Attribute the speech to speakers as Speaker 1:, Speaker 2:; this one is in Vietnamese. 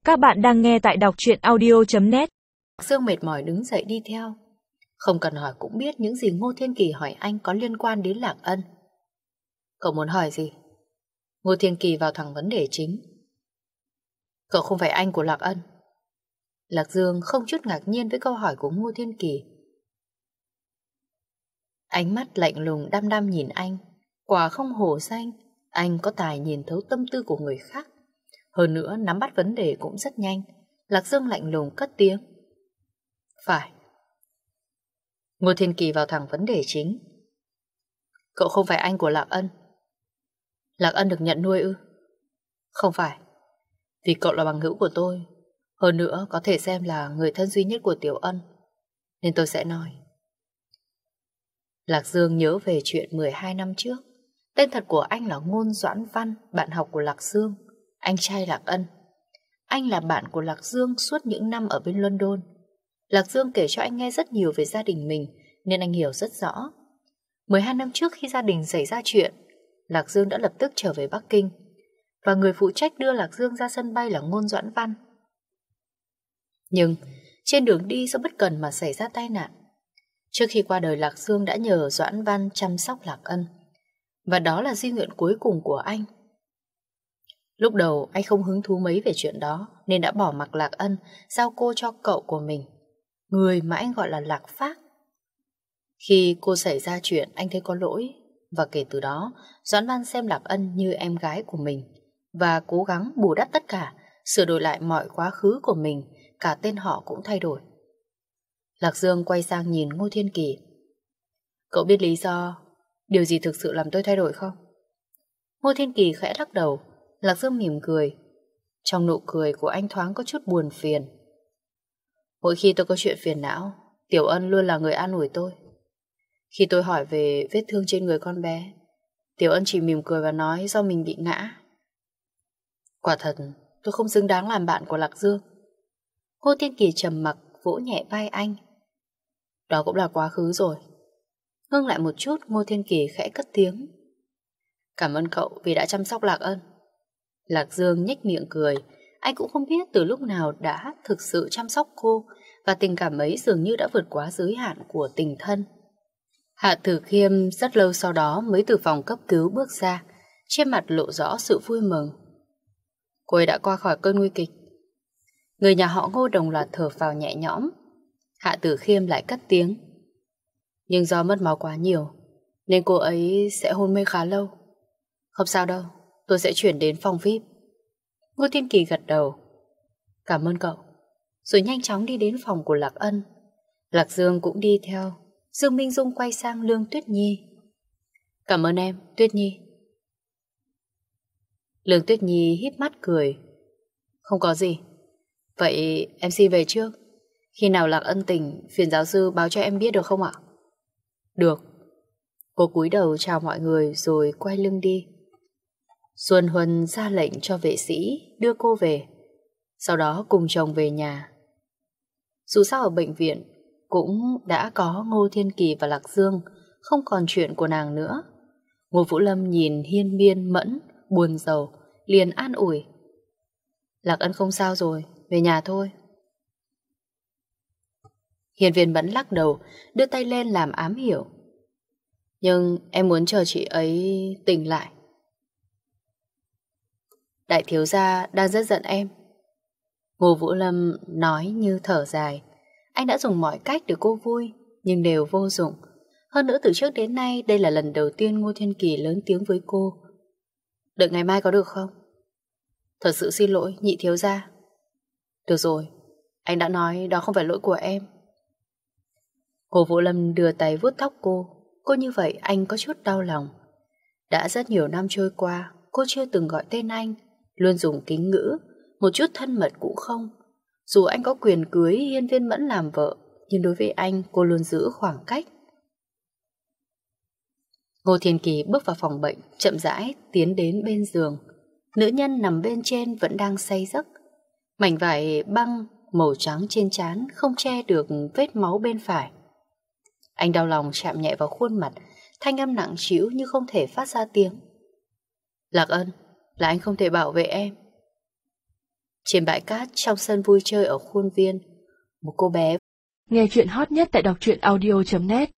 Speaker 1: Các bạn đang nghe tại đọc truyện audio.net.
Speaker 2: Dương mệt mỏi đứng dậy đi theo. Không cần hỏi cũng biết những gì Ngô Thiên Kỳ hỏi anh có liên quan đến Lạc Ân. Cậu muốn hỏi gì? Ngô Thiên Kỳ vào thẳng vấn đề chính. Cậu không phải anh của Lạc Ân. Lạc Dương không chút ngạc nhiên với câu hỏi của Ngô Thiên Kỳ. Ánh mắt lạnh lùng đăm đăm nhìn anh. Quả không hổ danh, anh có tài nhìn thấu tâm tư của người khác. Hơn nữa nắm bắt vấn đề cũng rất nhanh. Lạc Dương lạnh lùng cất tiếng. Phải. Ngô Thiên Kỳ vào thẳng vấn đề chính. Cậu không phải anh của Lạc Ân. Lạc Ân được nhận nuôi ư? Không phải. Vì cậu là bằng hữu của tôi, hơn nữa có thể xem là người thân duy nhất của Tiểu Ân, nên tôi sẽ nói. Lạc Dương nhớ về chuyện 12 năm trước. Tên thật của anh là Ngôn Doãn Văn, bạn học của Lạc Dương, anh trai Lạc Ân. Anh là bạn của Lạc Dương suốt những năm ở bên London. Lạc Dương kể cho anh nghe rất nhiều về gia đình mình, nên anh hiểu rất rõ. 12 năm trước khi gia đình xảy ra chuyện, Lạc Dương đã lập tức trở về Bắc Kinh, và người phụ trách đưa Lạc Dương ra sân bay là Ngôn Doãn Văn. Nhưng trên đường đi do bất cẩn mà xảy ra tai nạn. Trước khi qua đời, Lạc Dương đã nhờ Doãn Văn chăm sóc Lạc Ân, và đó là di nguyện cuối cùng của anh. Lúc đầu anh không hứng thú mấy về chuyện đó, nên đã bỏ mặc Lạc Ân, giao cô cho cậu của mình, người mà anh gọi là Lạc Phác. Khi cô xảy ra chuyện, anh thấy có lỗi, và kể từ đó Doãn Văn xem Lạc Ân như em gái của mình, và cố gắng bù đắp tất cả, sửa đổi lại mọi quá khứ của mình, cả tên họ cũng thay đổi. Lạc Dương quay sang nhìn Ngô Thiên Kỳ. Cậu biết lý do, điều gì thực sự làm tôi thay đổi không? Ngô Thiên Kỳ khẽ lắc đầu. Lạc Dương mỉm cười. Trong nụ cười của anh thoáng có chút buồn phiền. Mỗi khi tôi có chuyện phiền não, Tiểu Ân luôn là người an ủi tôi. Khi tôi hỏi về vết thương trên người con bé, Tiểu Ân chỉ mỉm cười và nói do mình bị ngã. Quả thật, tôi không xứng đáng làm bạn của Lạc Dương. Ngô Thiên Kỳ trầm mặc vỗ nhẹ vai anh. Đó cũng là quá khứ rồi. Ngưng lại một chút, Ngô Thiên Kỳ khẽ cất tiếng. Cảm ơn cậu vì đã chăm sóc Lạc Ân. Lạc Dương nhếch miệng cười. Anh cũng không biết từ lúc nào đã thực sự chăm sóc cô, và tình cảm ấy dường như đã vượt quá giới hạn của tình thân. Hạ Tử Khiêm rất lâu sau đó mới từ phòng cấp cứu bước ra, trên mặt lộ rõ sự vui mừng. Cô ấy đã qua khỏi cơn nguy kịch. Người nhà họ Ngô đồng loạt thở phào nhẹ nhõm. Hạ Tử Khiêm lại cất tiếng. Nhưng do mất máu quá nhiều, nên cô ấy sẽ hôn mê khá lâu. Không sao đâu, tôi sẽ chuyển đến phòng VIP. Ngô Thiên Kỳ gật đầu. Cảm ơn cậu. Rồi nhanh chóng đi đến phòng của Lạc Ân. Lạc Dương cũng đi theo. Dương Minh Dung quay sang Lương Tuyết Nhi. Cảm ơn em, Tuyết Nhi. Lương Tuyết Nhi híp mắt cười. Không có gì. Vậy em xin về trước. Khi nào Lạc Ân tỉnh, phiền giáo sư báo cho em biết được không ạ? Được. Cô cúi đầu chào mọi người rồi quay lưng đi. Xuân Huân ra lệnh cho vệ sĩ đưa cô về, sau đó cùng chồng về nhà. Dù sao ở bệnh viện cũng đã có Ngô Thiên Kỳ và Lạc Dương, không còn chuyện của nàng nữa. Ngô Vũ Lâm nhìn Hiên Miên Mẫn buồn rầu, liền an ủi. Lạc Ân không sao rồi, về nhà thôi. Hiên Viên Mẫn lắc đầu, đưa tay lên làm ám hiểu. Nhưng em muốn chờ chị ấy tỉnh lại. Đại thiếu gia đang rất giận em. Ngô Vũ Lâm nói như thở dài. Anh đã dùng mọi cách để cô vui, nhưng đều vô dụng. Hơn nữa từ trước đến nay đây là lần đầu tiên Ngô Thiên Kỳ lớn tiếng với cô. Đợi ngày mai có được không? Thật sự xin lỗi nhị thiếu gia. Được rồi, anh đã nói đó không phải lỗi của em. Ngô Vũ Lâm đưa tay vuốt tóc cô. Cô như vậy anh có chút đau lòng. Đã rất nhiều năm trôi qua, cô chưa từng gọi tên anh, luôn dùng kính ngữ, một chút thân mật cũng không. Dù anh có quyền cưới Hiên Viên Mẫn làm vợ, nhưng đối với anh cô luôn giữ khoảng cách. Ngô Thiên Kỳ bước vào phòng bệnh, chậm rãi tiến đến bên giường. Nữ nhân nằm bên trên vẫn đang say giấc. Mảnh vải băng màu trắng trên trán không che được vết máu bên phải. Anh đau lòng chạm nhẹ vào khuôn mặt, thanh âm nặng trĩu như không thể phát ra tiếng. Lạc Ân, là anh không thể bảo vệ em. Trên bãi cát trong sân vui chơi ở khuôn viên, một cô bé.
Speaker 1: Nghe chuyện hot nhất tại đọc truyện audio.net